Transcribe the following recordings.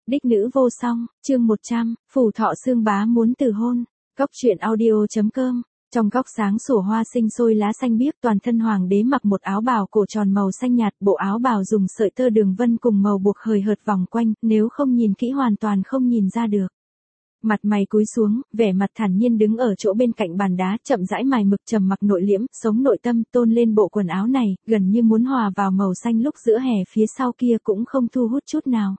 Đích nữ vô song, chương 100, phù thọ xương bá muốn từ hôn. Góc truyện audio.com. Trong góc sáng sủa hoa sinh sôi lá xanh biếc, toàn thân hoàng đế mặc một áo bào cổ tròn màu xanh nhạt, bộ áo bào dùng sợi tơ đường vân cùng màu buộc hời hợt vòng quanh, nếu không nhìn kỹ hoàn toàn không nhìn ra được. Mặt mày cúi xuống, vẻ mặt thản nhiên đứng ở chỗ bên cạnh bàn đá, chậm rãi mài mực trầm mặc nội liễm, sống nội tâm, tôn lên bộ quần áo này, gần như muốn hòa vào màu xanh lúc giữa hè phía sau kia cũng không thu hút chút nào.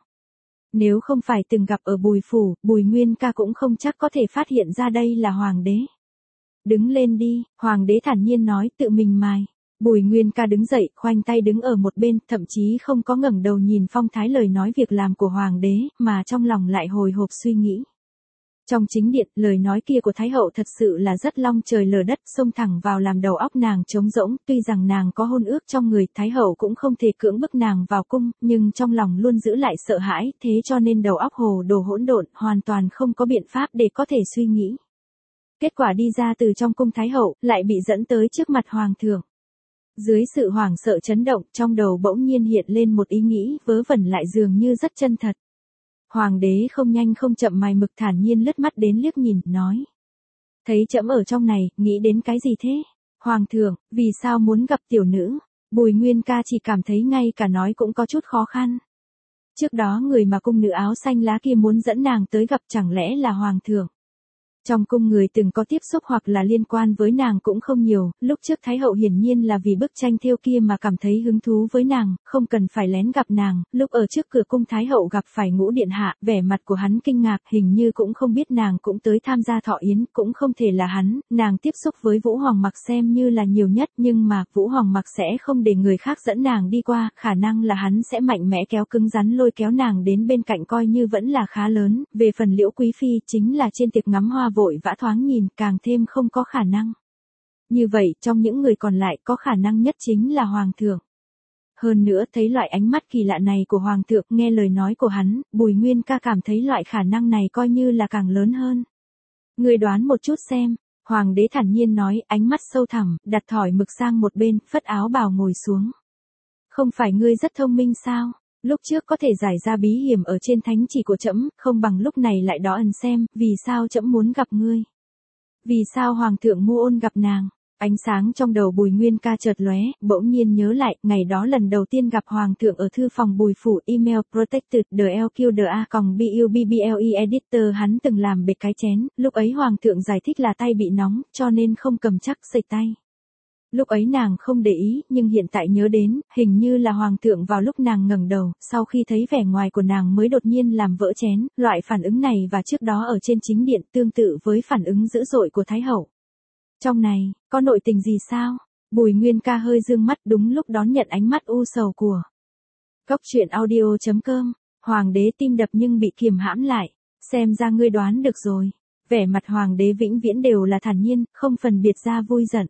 Nếu không phải từng gặp ở Bùi phủ, Bùi Nguyên ca cũng không chắc có thể phát hiện ra đây là hoàng đế. Đứng lên đi, hoàng đế thản nhiên nói, tự mình mài. Bùi Nguyên ca đứng dậy, khoanh tay đứng ở một bên, thậm chí không có ngẩng đầu nhìn phong thái lời nói việc làm của hoàng đế, mà trong lòng lại hồi hộp suy nghĩ. Trong chính điện, lời nói kia của Thái hậu thật sự là rất long trời lở đất, xông thẳng vào làm đầu óc nàng trống rỗng, tuy rằng nàng có hôn ước trong người, Thái hậu cũng không thể cưỡng bức nàng vào cung, nhưng trong lòng luôn giữ lại sợ hãi, thế cho nên đầu óc hồ đồ hỗn độn, hoàn toàn không có biện pháp để có thể suy nghĩ. Kết quả đi ra từ trong cung Thái hậu, lại bị dẫn tới trước mặt hoàng thượng. Dưới sự hoảng sợ chấn động, trong đầu bỗng nhiên hiện lên một ý nghĩ vớ vẩn lại dường như rất chân thật. Hoàng đế không nhanh không chậm mài mực thản nhiên lướt mắt đến liếc nhìn, nói. Thấy trẫm ở trong này, nghĩ đến cái gì thế? Hoàng thượng, vì sao muốn gặp tiểu nữ? Bùi Nguyên ca chỉ cảm thấy ngay cả nói cũng có chút khó khăn. Trước đó người mà cung nữ áo xanh lá kia muốn dẫn nàng tới gặp chẳng lẽ là hoàng thượng? Trong cung người từng có tiếp xúc hoặc là liên quan với nàng cũng không nhiều, lúc trước Thái hậu hiển nhiên là vì bức tranh thêu kia mà cảm thấy hứng thú với nàng, không cần phải lén gặp nàng, lúc ở trước cửa cung Thái hậu gặp phải Ngũ điện hạ, vẻ mặt của hắn kinh ngạc, hình như cũng không biết nàng cũng tới tham gia thọ yến, cũng không thể là hắn, nàng tiếp xúc với Vũ Hoàng Mặc xem như là nhiều nhất, nhưng mà Vũ Hoàng Mặc sẽ không để người khác dẫn nàng đi qua, khả năng là hắn sẽ mạnh mẽ kéo cứng rắn lôi kéo nàng đến bên cạnh coi như vẫn là khá lớn, về phần Liễu Quý phi chính là trên tiệc ngắm hoa vội vã thoáng nhìn càng thêm không có khả năng. Như vậy, trong những người còn lại có khả năng nhất chính là hoàng thượng. Hơn nữa thấy loại ánh mắt kỳ lạ này của hoàng thượng, nghe lời nói của hắn, Bùi Nguyên ca cảm thấy loại khả năng này coi như là càng lớn hơn. Người đoán một chút xem, hoàng đế thản nhiên nói, ánh mắt sâu thẳm, đặt thỏi mực sang một bên, phất áo bào ngồi xuống. Không phải ngươi rất thông minh sao? Lúc trước có thể giải ra bí hiểm ở trên thánh chỉ của trẫm, không bằng lúc này lại đó ẩn xem, vì sao trẫm muốn gặp ngươi? Vì sao hoàng thượng Mu Ôn gặp nàng? Ánh sáng trong đầu Bùi Nguyên ca chợt lóe, bỗng nhiên nhớ lại, ngày đó lần đầu tiên gặp hoàng thượng ở thư phòng Bùi phủ, email protected DLQDA.BUBBLE editor hắn từng làm bệt cái chén, lúc ấy hoàng thượng giải thích là tay bị nóng, cho nên không cầm chắc sạch tay. Lúc ấy nàng không để ý, nhưng hiện tại nhớ đến, hình như là hoàng thượng vào lúc nàng ngẩng đầu, sau khi thấy vẻ ngoài của nàng mới đột nhiên làm vỡ chén, loại phản ứng này và trước đó ở trên chính điện tương tự với phản ứng dữ dội của Thái hậu. Trong này, có nội tình gì sao? Bùi Nguyên ca hơi dương mắt đúng lúc đón nhận ánh mắt u sầu của. Góc truyện audio.com, hoàng đế tim đập nhưng bị kiềm hãm lại, xem ra ngươi đoán được rồi. Vẻ mặt hoàng đế vĩnh viễn đều là thản nhiên, không phân biệt ra vui giận.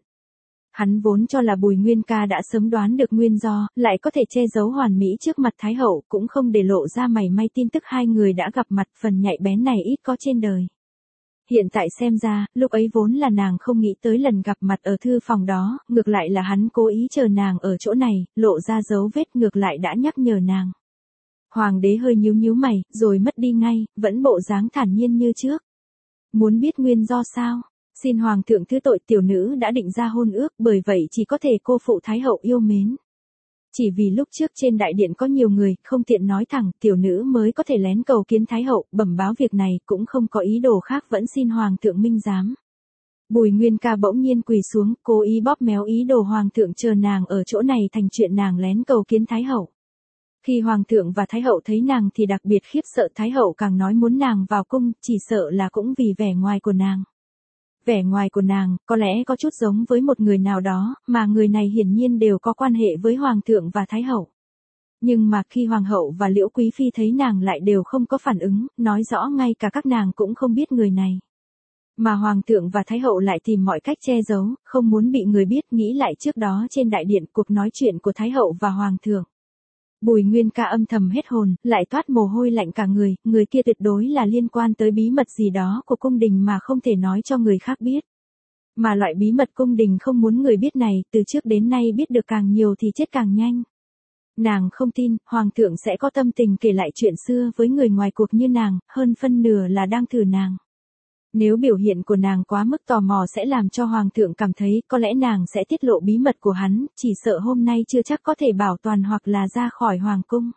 Hắn vốn cho là Bùi Nguyên ca đã sớm đoán được nguyên do, lại có thể che giấu hoàn mỹ trước mặt Thái hậu, cũng không để lộ ra mảy may tin tức hai người đã gặp mặt, phần nhạy bén này ít có trên đời. Hiện tại xem ra, lúc ấy vốn là nàng không nghĩ tới lần gặp mặt ở thư phòng đó, ngược lại là hắn cố ý chờ nàng ở chỗ này, lộ ra dấu vết ngược lại đã nhắc nhở nàng. Hoàng đế hơi nhíu mày, rồi mất đi ngay, vẫn bộ dáng thản nhiên như trước. Muốn biết nguyên do sao? Xin hoàng thượng thứ tội, tiểu nữ đã định ra hôn ước, bởi vậy chỉ có thể cô phụ Thái hậu yêu mến. Chỉ vì lúc trước trên đại điện có nhiều người, không tiện nói thẳng, tiểu nữ mới có thể lén cầu kiến Thái hậu, bẩm báo việc này, cũng không có ý đồ khác, vẫn xin hoàng thượng minh giám. Bùi Nguyên ca bỗng nhiên quỳ xuống, cố ý bóp méo ý đồ hoàng thượng chờ nàng ở chỗ này thành chuyện nàng lén cầu kiến Thái hậu. Khi hoàng thượng và Thái hậu thấy nàng thì đặc biệt khiếp sợ, Thái hậu càng nói muốn nàng vào cung, chỉ sợ là cũng vì vẻ ngoài của nàng. Vẻ ngoài của nàng, có lẽ có chút giống với một người nào đó, mà người này hiển nhiên đều có quan hệ với hoàng thượng và Thái hậu. Nhưng mà khi hoàng hậu và Liễu Quý phi thấy nàng lại đều không có phản ứng, nói rõ ngay cả các nàng cũng không biết người này. Mà hoàng thượng và Thái hậu lại tìm mọi cách che giấu, không muốn bị người biết, nghĩ lại trước đó trên đại điện cuộc nói chuyện của Thái hậu và hoàng thượng. Bùi Nguyên ca âm thầm hết hồn, lại toát mồ hôi lạnh cả người kia tuyệt đối là liên quan tới bí mật gì đó của cung đình mà không thể nói cho người khác biết. Mà loại bí mật cung đình không muốn người biết này, từ trước đến nay biết được càng nhiều thì chết càng nhanh. Nàng không tin, hoàng thượng sẽ có tâm tình kể lại chuyện xưa với người ngoài cuộc như nàng, hơn phân nửa là đang thử nàng. Nếu biểu hiện của nàng quá mức tò mò sẽ làm cho hoàng thượng cảm thấy có lẽ nàng sẽ tiết lộ bí mật của hắn, chỉ sợ hôm nay chưa chắc có thể bảo toàn hoặc là ra khỏi hoàng cung.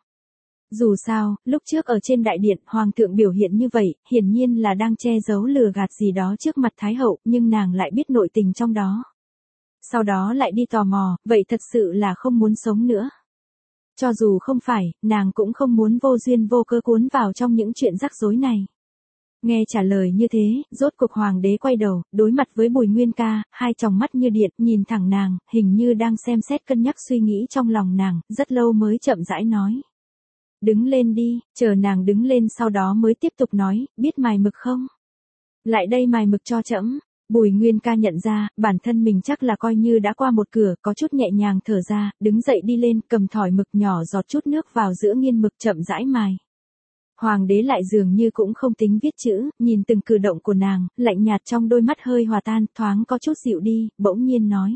Dù sao, lúc trước ở trên đại điện, hoàng thượng biểu hiện như vậy, hiển nhiên là đang che giấu lừa gạt gì đó trước mặt thái hậu, nhưng nàng lại biết nội tình trong đó. Sau đó lại đi tò mò, vậy thật sự là không muốn sống nữa. Cho dù không phải, nàng cũng không muốn vô duyên vô cớ cuốn vào trong những chuyện rắc rối này. Nghe trả lời như thế, rốt cuộc hoàng đế quay đầu, đối mặt với Bùi Nguyên Ca, hai tròng mắt như điện, nhìn thẳng nàng, hình như đang xem xét cân nhắc suy nghĩ trong lòng nàng, rất lâu mới chậm rãi nói. Đứng lên đi, chờ nàng đứng lên sau đó mới tiếp tục nói, biết mài mực không? Lại đây mài mực cho trẫm. Bùi Nguyên Ca nhận ra, bản thân mình chắc là coi như đã qua một cửa, có chút nhẹ nhàng thở ra, đứng dậy đi lên, cầm thỏi mực nhỏ giọt chút nước vào giữa nghiên mực chậm rãi mài. Hoàng đế lại dường như cũng không tính viết chữ, nhìn từng cử động của nàng, lạnh nhạt trong đôi mắt hơi hòa tan, thoáng có chút dịu đi, bỗng nhiên nói.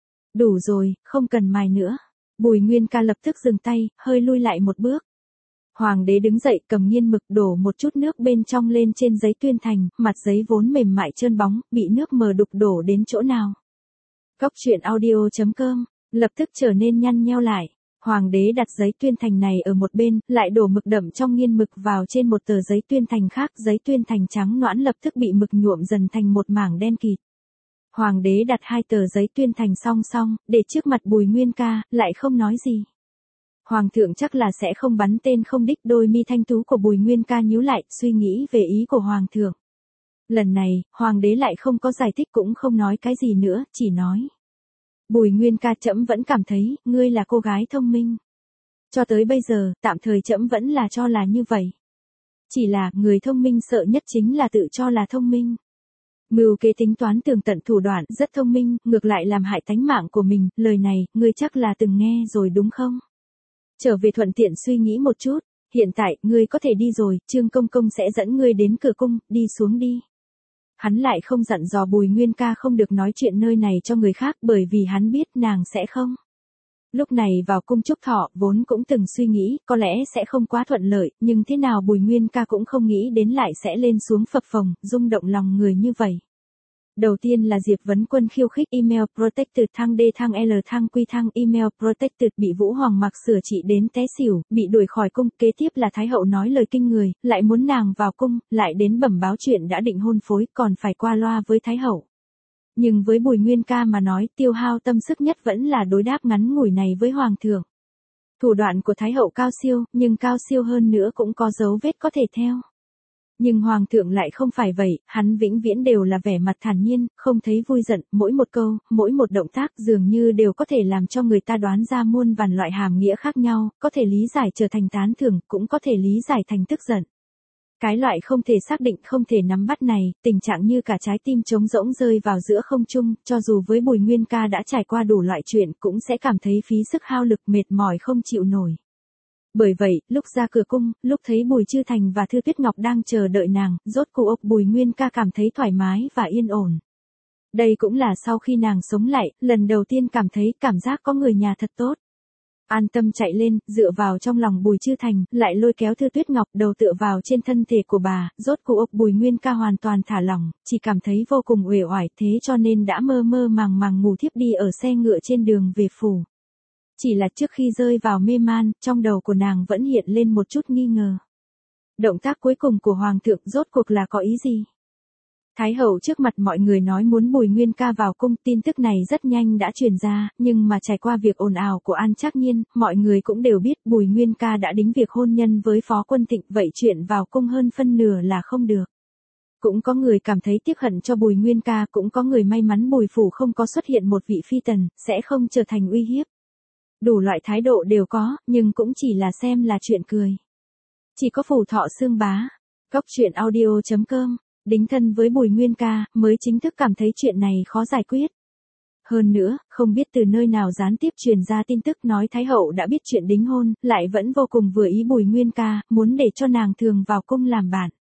Đủ rồi, không cần mài nữa. Bùi Nguyên Ca lập tức dừng tay, hơi lui lại một bước. Hoàng đế đứng dậy cầm nghiên mực đổ một chút nước bên trong lên trên giấy tuyên thành, mặt giấy vốn mềm mại trơn bóng, bị nước mờ đục đổ đến chỗ nào. Cóc truyện audio.com, lập tức trở nên nhăn nheo lại. Hoàng đế đặt giấy tuyên thành này ở một bên, lại đổ mực đậm trong nghiên mực vào trên một tờ giấy tuyên thành khác, giấy tuyên thành trắng nõn lập tức bị mực nhuộm dần thành một mảng đen kịt. Hoàng đế đặt hai tờ giấy tuyên thành song song, để trước mặt Bùi Nguyên Ca, lại không nói gì. Hoàng thượng chắc là sẽ không bắn tên không đích, đôi mi thanh tú của Bùi Nguyên Ca nhíu lại, suy nghĩ về ý của hoàng thượng. Lần này, hoàng đế lại không có giải thích cũng không nói cái gì nữa, chỉ nói. Bùi Nguyên Ca, trẫm vẫn cảm thấy, ngươi là cô gái thông minh. Cho tới bây giờ, tạm thời trẫm vẫn là cho là như vậy. Chỉ là, người thông minh sợ nhất chính là tự cho là thông minh. Mưu kế tính toán tường tận thủ đoạn, rất thông minh, ngược lại làm hại tánh mạng của mình, lời này, ngươi chắc là từng nghe rồi đúng không? Trở về thuận tiện suy nghĩ một chút, hiện tại, ngươi có thể đi rồi, Trương Công Công sẽ dẫn ngươi đến cửa cung, đi xuống đi. Hắn lại không dặn dò Bùi Nguyên Ca không được nói chuyện nơi này cho người khác bởi vì hắn biết nàng sẽ không. Lúc này vào cung Trúc Thọ vốn cũng từng suy nghĩ có lẽ sẽ không quá thuận lợi, nhưng thế nào Bùi Nguyên Ca cũng không nghĩ đến lại sẽ lên xuống phập phồng, rung động lòng người như vậy. Đầu tiên là Diệp Vấn Quân khiêu khích email protected thăng D thăng L thăng Q thăng email protected bị Vũ Hoàng mặc sửa trị đến té xỉu, bị đuổi khỏi cung, kế tiếp là Thái hậu nói lời kinh người, lại muốn nàng vào cung, lại đến bẩm báo chuyện đã định hôn phối, còn phải qua loa với Thái hậu. Nhưng với Bùi Nguyên Ca mà nói, tiêu hao tâm sức nhất vẫn là đối đáp ngắn ngủi này với Hoàng thượng. Thủ đoạn của Thái hậu cao siêu, nhưng cao siêu hơn nữa cũng có dấu vết có thể theo. Nhưng Hoàng thượng lại không phải vậy, hắn vĩnh viễn đều là vẻ mặt thản nhiên, không thấy vui giận, mỗi một câu, mỗi một động tác dường như đều có thể làm cho người ta đoán ra muôn vàn loại hàm nghĩa khác nhau, có thể lý giải trở thành tán thưởng, cũng có thể lý giải thành tức giận. Cái loại không thể xác định, không thể nắm bắt này, tình trạng như cả trái tim trống rỗng rơi vào giữa không trung, cho dù với Bùi Nguyên Ca đã trải qua đủ loại chuyện cũng sẽ cảm thấy phí sức hao lực mệt mỏi không chịu nổi. Bởi vậy, lúc ra cửa cung, lúc thấy Bùi Chư Thành và Thư Tuyết Ngọc đang chờ đợi nàng, rốt cuộc Bùi Nguyên Ca cảm thấy thoải mái và yên ổn. Đây cũng là sau khi nàng sống lại, lần đầu tiên cảm thấy cảm giác có người nhà thật tốt. An tâm chạy lên, dựa vào trong lòng Bùi Chư Thành, lại lôi kéo Thư Tuyết Ngọc đầu tựa vào trên thân thể của bà, rốt cuộc Bùi Nguyên Ca hoàn toàn thả lỏng, chỉ cảm thấy vô cùng uể oải, thế cho nên đã mơ mơ màng màng ngủ thiếp đi ở xe ngựa trên đường về phủ. Chỉ là trước khi rơi vào mê man, trong đầu của nàng vẫn hiện lên một chút nghi ngờ. Động tác cuối cùng của Hoàng thượng rốt cuộc là có ý gì? Thái hậu trước mặt mọi người nói muốn Bùi Nguyên Ca vào cung, tin tức này rất nhanh đã truyền ra, nhưng mà trải qua việc ồn ào của An Trác Nhiên, mọi người cũng đều biết Bùi Nguyên Ca đã đính việc hôn nhân với Phó Quân Thịnh, vậy chuyện vào cung hơn phân nửa là không được. Cũng có người cảm thấy tiếc hận cho Bùi Nguyên Ca, cũng có người may mắn Bùi phủ không có xuất hiện một vị phi tần, sẽ không trở thành uy hiếp. Đủ loại thái độ đều có, nhưng cũng chỉ là xem là chuyện cười. Chỉ có Phủ Thọ Xương Bá, Cóc truyện audio.com, đính thân với Bùi Nguyên Ca, mới chính thức cảm thấy chuyện này khó giải quyết. Hơn nữa, không biết từ nơi nào gián tiếp truyền ra tin tức nói Thái hậu đã biết chuyện đính hôn, lại vẫn vô cùng vừa ý Bùi Nguyên Ca, muốn để cho nàng thường vào cung làm bạn.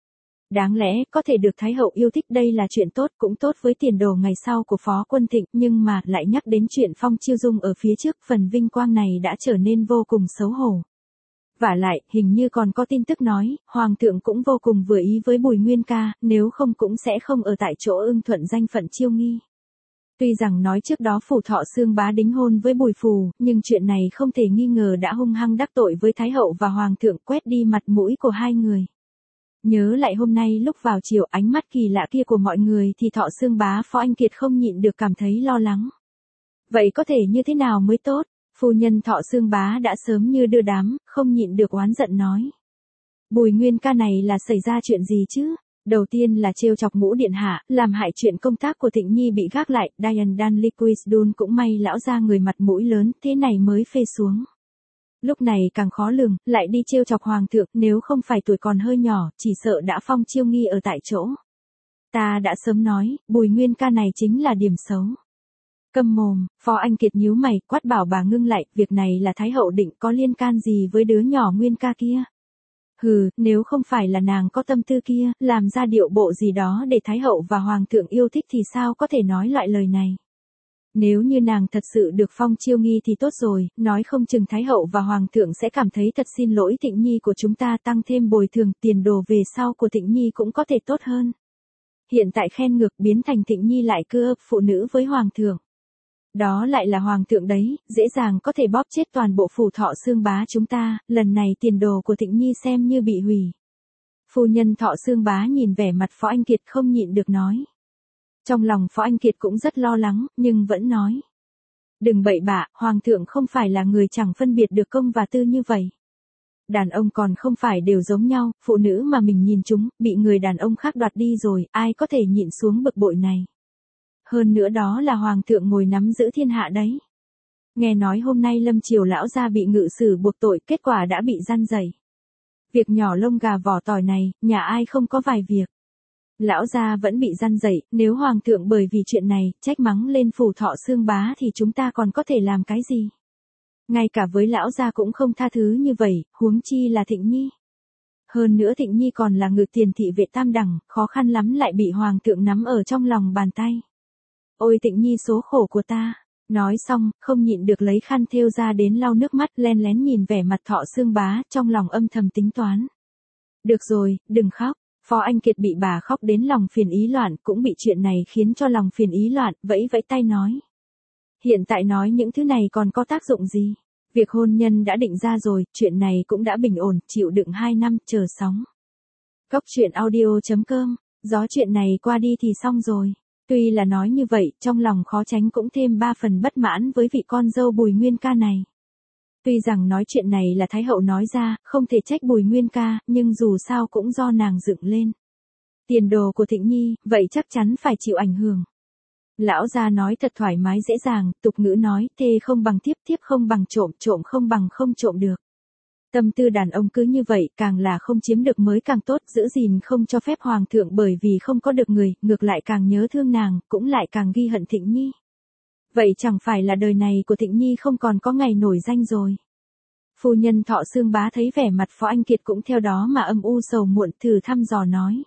Đáng lẽ có thể được Thái hậu yêu thích đây là chuyện tốt, cũng tốt với tiền đồ ngày sau của Phó Quân Thịnh, nhưng mà lại nhắc đến chuyện Phong Chiêu Dung ở phía trước, phần vinh quang này đã trở nên vô cùng xấu hổ. Vả lại, hình như còn có tin tức nói, Hoàng thượng cũng vô cùng vừa ý với Bùi Nguyên Ca, nếu không cũng sẽ không ở tại chỗ ưng thuận danh phận Chiêu Nghi. Tuy rằng nói trước đó Phù Thọ Xương Bá đính hôn với Bùi Phù, nhưng chuyện này không thể nghi ngờ đã hung hăng đắc tội với Thái hậu và Hoàng thượng, quét đi mặt mũi của hai người. Nhớ lại hôm nay lúc vào chiều, ánh mắt kỳ lạ kia của mọi người thì Thọ Xương Bá Phó Anh Kiệt không nhịn được cảm thấy lo lắng. Vậy có thể như thế nào mới tốt? Phu nhân Thọ Xương Bá đã sớm như đưa đám, không nhịn được oán giận nói. Bùi Nguyên Ca này là xảy ra chuyện gì chứ? Đầu tiên là trêu chọc Ngũ điện hạ, làm hại chuyện công tác của Thịnh Nhi bị gác lại, Diane Dan Liquisdon cũng may lão ra người mặt mũi lớn, thế này mới phê xuống. Lúc này càng khó lường, lại đi trêu chọc Hoàng thượng, nếu không phải tuổi còn hơi nhỏ, chỉ sợ đã Phong Chiêu Nghi ở tại chỗ. Ta đã sớm nói, Bùi Nguyên Ca này chính là điểm xấu. Câm mồm, Phó Anh Kiệt nhíu mày, quát bảo bà ngưng lại, việc này là Thái hậu định, có liên can gì với đứa nhỏ Nguyên Ca kia. Hừ, nếu không phải là nàng có tâm tư kia, làm ra điệu bộ gì đó để Thái hậu và Hoàng thượng yêu thích thì sao có thể nói loại lời này. Nếu như nàng thật sự được Phong Chiêu Nghi thì tốt rồi, nói không chừng Thái hậu và Hoàng thượng sẽ cảm thấy thật xin lỗi Thịnh Nhi của chúng ta, tăng thêm bồi thường, tiền đồ về sau của Thịnh Nhi cũng có thể tốt hơn. Hiện tại khen ngược biến thành Thịnh Nhi lại cưa ấp phụ nữ với Hoàng thượng. Đó lại là Hoàng thượng đấy, dễ dàng có thể bóp chết toàn bộ Phù Thọ Xương Bá chúng ta, lần này tiền đồ của Thịnh Nhi xem như bị hủy. Phu nhân Thọ Xương Bá nhìn vẻ mặt Phó Anh Kiệt không nhịn được nói. Trong lòng Phó Anh Kiệt cũng rất lo lắng, nhưng vẫn nói. Đừng bậy bạ, Hoàng thượng không phải là người chẳng phân biệt được công và tư như vậy. Đàn ông còn không phải đều giống nhau, phụ nữ mà mình nhìn chúng, bị người đàn ông khác đoạt đi rồi, ai có thể nhịn xuống bực bội này. Hơn nữa đó là Hoàng thượng ngồi nắm giữ thiên hạ đấy. Nghe nói hôm nay Lâm Triều lão gia bị ngự sử buộc tội, kết quả đã bị gian dày. Việc nhỏ lông gà vỏ tỏi này, nhà ai không có vài việc. Lão gia vẫn bị gian dày, nếu Hoàng thượng bởi vì chuyện này, trách mắng lên Phù Thọ Xương Bá thì chúng ta còn có thể làm cái gì? Ngay cả với lão gia cũng không tha thứ như vậy, huống chi là Thịnh Nhi. Hơn nữa Thịnh Nhi còn là ngự tiền thị vệ tam đẳng, khó khăn lắm lại bị Hoàng thượng nắm ở trong lòng bàn tay. Ôi Thịnh Nhi số khổ của ta. Nói xong, không nhịn được lấy khăn thêu ra đến lau nước mắt, len lén nhìn vẻ mặt Thọ Xương Bá, trong lòng âm thầm tính toán. Được rồi, đừng khóc. Phó Anh Kiệt bị bà khóc đến lòng phiền ý loạn, cũng bị chuyện này khiến cho lòng phiền ý loạn, vẫy vẫy tay nói. Hiện tại nói những thứ này còn có tác dụng gì? Việc hôn nhân đã định ra rồi, chuyện này cũng đã bình ổn, chịu đựng 2 năm, chờ sóng. Góc truyện audio.com, gió chuyện này qua đi thì xong rồi. Tuy là nói như vậy, trong lòng khó tránh cũng thêm 3 phần bất mãn với vị con dâu Bùi Nguyên Ca này. Tuy rằng nói chuyện này là Thái hậu nói ra, không thể trách Bùi Nguyên Ca, nhưng dù sao cũng do nàng dựng lên. Tiền đồ của Thịnh Nhi, vậy chắc chắn phải chịu ảnh hưởng. Lão gia nói thật thoải mái dễ dàng, tục ngữ nói, thê không bằng thiếp, thiếp không bằng trộm, trộm không bằng không trộm được. Tâm tư đàn ông cứ như vậy, càng là không chiếm được mới càng tốt, giữ gìn không cho phép Hoàng thượng bởi vì không có được người, ngược lại càng nhớ thương nàng, cũng lại càng ghi hận Thịnh Nhi. Vậy chẳng phải là đời này của Thịnh Nhi không còn có ngày nổi danh rồi. Phu nhân Thọ Xương Bá thấy vẻ mặt Phó Anh Kiệt cũng theo đó mà âm u sầu muộn, thử thăm dò nói.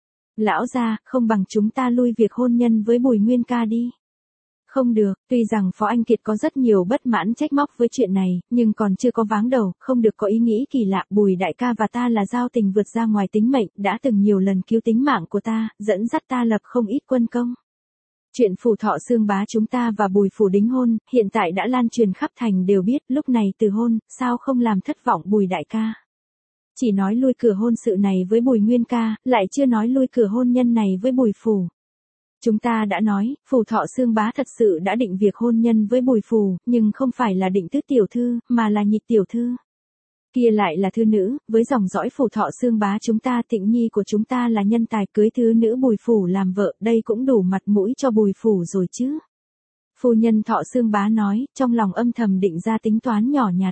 Lão gia, không bằng chúng ta lui việc hôn nhân với Bùi Nguyên Ca đi. Không được, tuy rằng Phó Anh Kiệt có rất nhiều bất mãn trách móc với chuyện này, nhưng còn chưa có váng đầu, không được có ý nghĩ kỳ lạ. Bùi đại ca và ta là giao tình vượt ra ngoài tính mệnh, đã từng nhiều lần cứu tính mạng của ta, dẫn dắt ta lập không ít quân công. Chuyện Phù Thọ Xương Bá chúng ta và Bùi phủ đính hôn, hiện tại đã lan truyền khắp thành đều biết, lúc này từ hôn, sao không làm thất vọng Bùi đại ca. Chỉ nói lui cửa hôn sự này với Bùi Nguyên Ca, lại chưa nói lui cửa hôn nhân này với Bùi phủ. Chúng ta đã nói, Phù Thọ Xương Bá thật sự đã định việc hôn nhân với Bùi phủ, nhưng không phải là định tứ tiểu thư, mà là nhị tiểu thư. Kia lại là thư nữ, với dòng dõi Phù Thọ Xương Bá chúng ta, Thịnh Nhi của chúng ta là nhân tài, cưới thư nữ Bùi phủ làm vợ, đây cũng đủ mặt mũi cho Bùi phủ rồi chứ. Phu nhân Thọ Xương Bá nói, trong lòng âm thầm định ra tính toán nhỏ nhặt.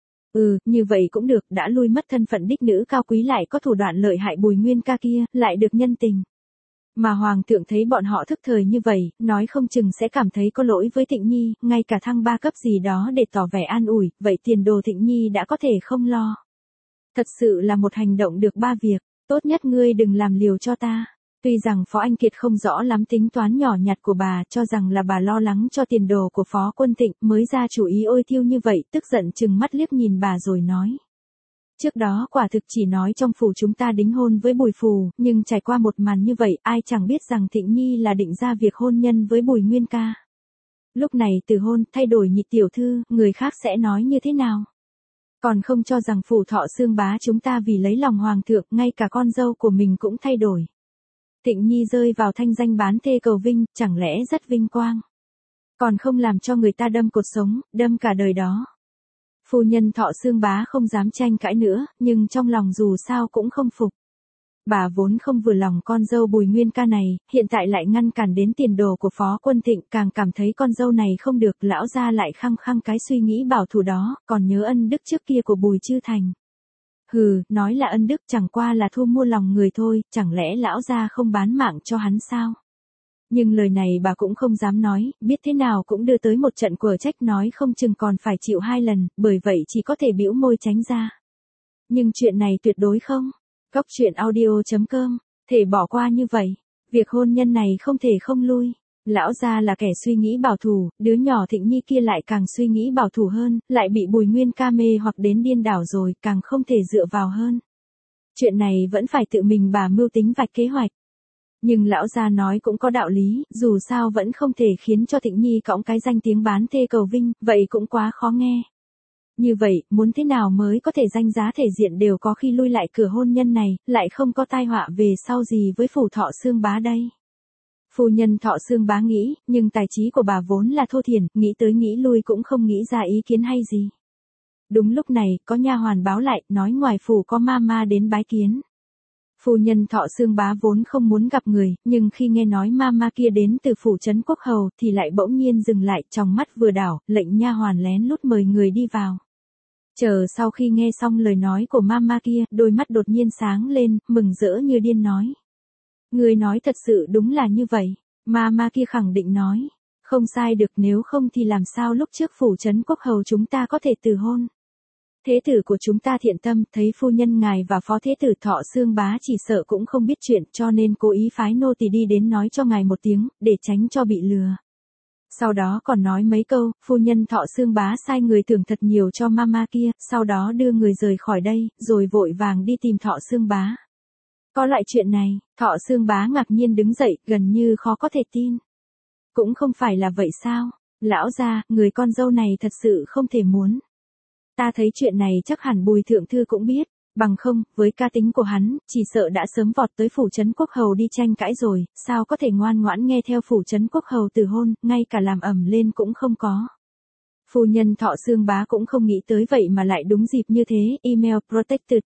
Như vậy cũng được, đã lui mất thân phận đích nữ cao quý lại có thủ đoạn lợi hại Bùi Nguyên Ca kia, lại được nhân tình. Mà Hoàng thượng thấy bọn họ thức thời như vậy, nói không chừng sẽ cảm thấy có lỗi với Thịnh Nhi, ngay cả thăng 3 cấp gì đó để tỏ vẻ an ủi, vậy tiền đồ Thịnh Nhi đã có thể không lo. Thật sự là một hành động được 3 việc. Tốt nhất ngươi đừng làm liều cho ta. Tuy rằng Phó Anh Kiệt không rõ lắm tính toán nhỏ nhặt của bà, cho rằng là bà lo lắng cho tiền đồ của Phó Quân Tịnh mới ra chủ ý ôi thiêu như vậy, tức giận chừng mắt liếc nhìn bà rồi nói. Trước đó quả thực chỉ nói trong phủ chúng ta đính hôn với Bùi Phù, nhưng trải qua một màn như vậy ai chẳng biết rằng Thịnh Nhi là định ra việc hôn nhân với Bùi Nguyên ca. Lúc này từ hôn thay đổi nhị tiểu thư, người khác sẽ nói như thế nào? Còn không cho rằng phủ Thọ Xương Bá chúng ta vì lấy lòng hoàng thượng, ngay cả con dâu của mình cũng thay đổi. Thịnh Nhi rơi vào thanh danh bán thê cầu vinh, chẳng lẽ rất vinh quang. Còn không làm cho người ta đâm cột sống, đâm cả đời đó. Phu nhân Thọ Xương Bá không dám tranh cãi nữa, nhưng trong lòng dù sao cũng không phục. Bà vốn không vừa lòng con dâu Bùi Nguyên ca này, hiện tại lại ngăn cản đến tiền đồ của Phó Quân Thịnh, càng cảm thấy con dâu này không được, lão gia lại khăng khăng cái suy nghĩ bảo thủ đó, còn nhớ ân đức trước kia của Bùi Chư Thành. Hừ, nói là ân đức chẳng qua là thu mua lòng người thôi, chẳng lẽ lão gia không bán mạng cho hắn sao? Nhưng lời này bà cũng không dám nói, biết thế nào cũng đưa tới một trận quở trách, nói không chừng còn phải chịu 2 lần, bởi vậy chỉ có thể bĩu môi tránh ra. Nhưng chuyện này tuyệt đối không. Góc truyện audio.com, thể bỏ qua như vậy. Việc hôn nhân này không thể không lui. Lão gia là kẻ suy nghĩ bảo thủ, đứa nhỏ Thịnh Nhi kia lại càng suy nghĩ bảo thủ hơn, lại bị Bùi Nguyên ca mê hoặc đến điên đảo rồi, càng không thể dựa vào hơn. Chuyện này vẫn phải tự mình bà mưu tính vạch kế hoạch. Nhưng lão gia nói cũng có đạo lý, dù sao vẫn không thể khiến cho Thịnh Nhi cõng cái danh tiếng bán thê cầu vinh, vậy cũng quá khó nghe. Như vậy, muốn thế nào mới có thể danh giá thể diện đều có khi lui lại cửa hôn nhân này, lại không có tai họa về sau gì với phủ Thọ Xương Bá đây. Phu nhân Thọ Xương Bá nghĩ, nhưng tài trí của bà vốn là thô thiển, nghĩ tới nghĩ lui cũng không nghĩ ra ý kiến hay gì. Đúng lúc này, có nha hoàn báo lại, nói ngoài phủ có ma đến bái kiến. Phu nhân Thọ Xương Bá vốn không muốn gặp người, nhưng khi nghe nói ma kia đến từ phủ trấn Quốc Hầu thì lại bỗng nhiên dừng lại, trong mắt vừa đảo, lệnh nha hoàn lén lút mời người đi vào. Chờ sau khi nghe xong lời nói của ma kia, đôi mắt đột nhiên sáng lên, mừng rỡ như điên nói. Người nói thật sự đúng là như vậy. Ma kia khẳng định nói. Không sai được, nếu không thì làm sao lúc trước phủ trấn Quốc Hầu chúng ta có thể từ hôn. Thế tử của chúng ta thiện tâm, thấy phu nhân ngài và phó thế tử Thọ Xương Bá chỉ sợ cũng không biết chuyện, cho nên cố ý phái nô tỳ đi đến nói cho ngài một tiếng, để tránh cho bị lừa. Sau đó còn nói mấy câu, phu nhân Thọ Xương Bá sai người thưởng thật nhiều cho ma kia, sau đó đưa người rời khỏi đây, rồi vội vàng đi tìm Thọ Xương Bá. Có loại chuyện này, Thọ Xương Bá ngạc nhiên đứng dậy, gần như khó có thể tin. Cũng không phải là vậy sao? Lão gia, người con dâu này thật sự không thể muốn. Ta thấy chuyện này chắc hẳn Bùi thượng thư cũng biết, bằng không, với cá tính của hắn, chỉ sợ đã sớm vọt tới phủ trấn Quốc Hầu đi tranh cãi rồi, sao có thể ngoan ngoãn nghe theo phủ trấn Quốc Hầu từ hôn, ngay cả làm ẩm lên cũng không có. Phu nhân Thọ Xương Bá cũng không nghĩ tới vậy mà lại đúng dịp như thế, email protected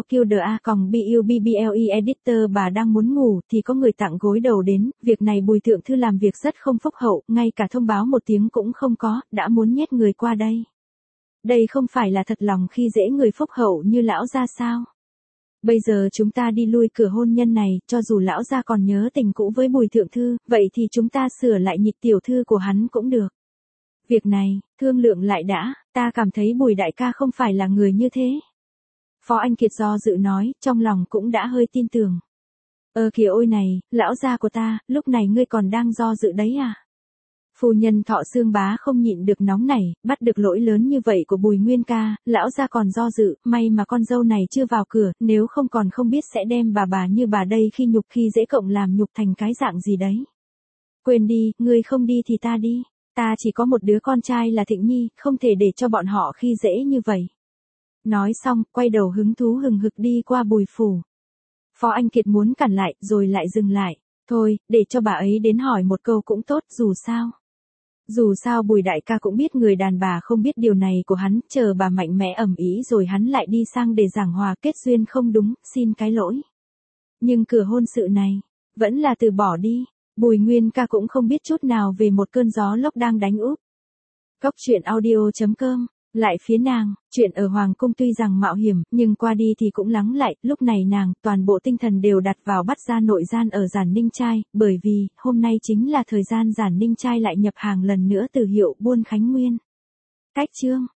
the editor bà đang muốn ngủ thì có người tặng gối đầu đến, việc này Bùi thượng thư làm việc rất không phúc hậu, ngay cả thông báo một tiếng cũng không có, đã muốn nhét người qua đây. Đây không phải là thật lòng khi dễ người phúc hậu như lão gia sao? Bây giờ chúng ta đi lui cửa hôn nhân này, cho dù lão gia còn nhớ tình cũ với Bùi thượng thư, vậy thì chúng ta sửa lại nhịp tiểu thư của hắn cũng được. Việc này, thương lượng lại đã, ta cảm thấy Bùi đại ca không phải là người như thế. Phó Anh Kiệt do dự nói, trong lòng cũng đã hơi tin tưởng. Kìa ôi này, lão gia của ta, lúc này ngươi còn đang do dự đấy à? Phu nhân Thọ Xương Bá không nhịn được nóng nảy, bắt được lỗi lớn như vậy của Bùi Nguyên ca, lão gia còn do dự, may mà con dâu này chưa vào cửa, nếu không còn không biết sẽ đem bà như bà đây khi nhục khi dễ cộng làm nhục thành cái dạng gì đấy. Quên đi, ngươi không đi thì ta đi, ta chỉ có một đứa con trai là Thịnh Nhi, không thể để cho bọn họ khi dễ như vậy. Nói xong, quay đầu hứng thú hừng hực đi qua Bùi phủ. Phó Anh Kiệt muốn cản lại, rồi lại dừng lại, thôi, để cho bà ấy đến hỏi một câu cũng tốt, Dù sao Bùi đại ca cũng biết người đàn bà không biết điều này của hắn, chờ bà mạnh mẽ ầm ĩ rồi hắn lại đi sang để giảng hòa, kết duyên không đúng, xin cái lỗi. Nhưng cửa hôn sự này, vẫn là từ bỏ đi, Bùi Nguyên ca cũng không biết chút nào về một cơn gió lốc đang đánh úp. Góc truyện audio.com, lại phía nàng, chuyện ở Hoàng cung tuy rằng mạo hiểm, nhưng qua đi thì cũng lắng lại, lúc này nàng, toàn bộ tinh thần đều đặt vào bắt ra nội gian ở Giản Ninh Trai, bởi vì, hôm nay chính là thời gian Giản Ninh Trai lại nhập hàng lần nữa từ hiệu Buôn Khánh Nguyên. Cách chương.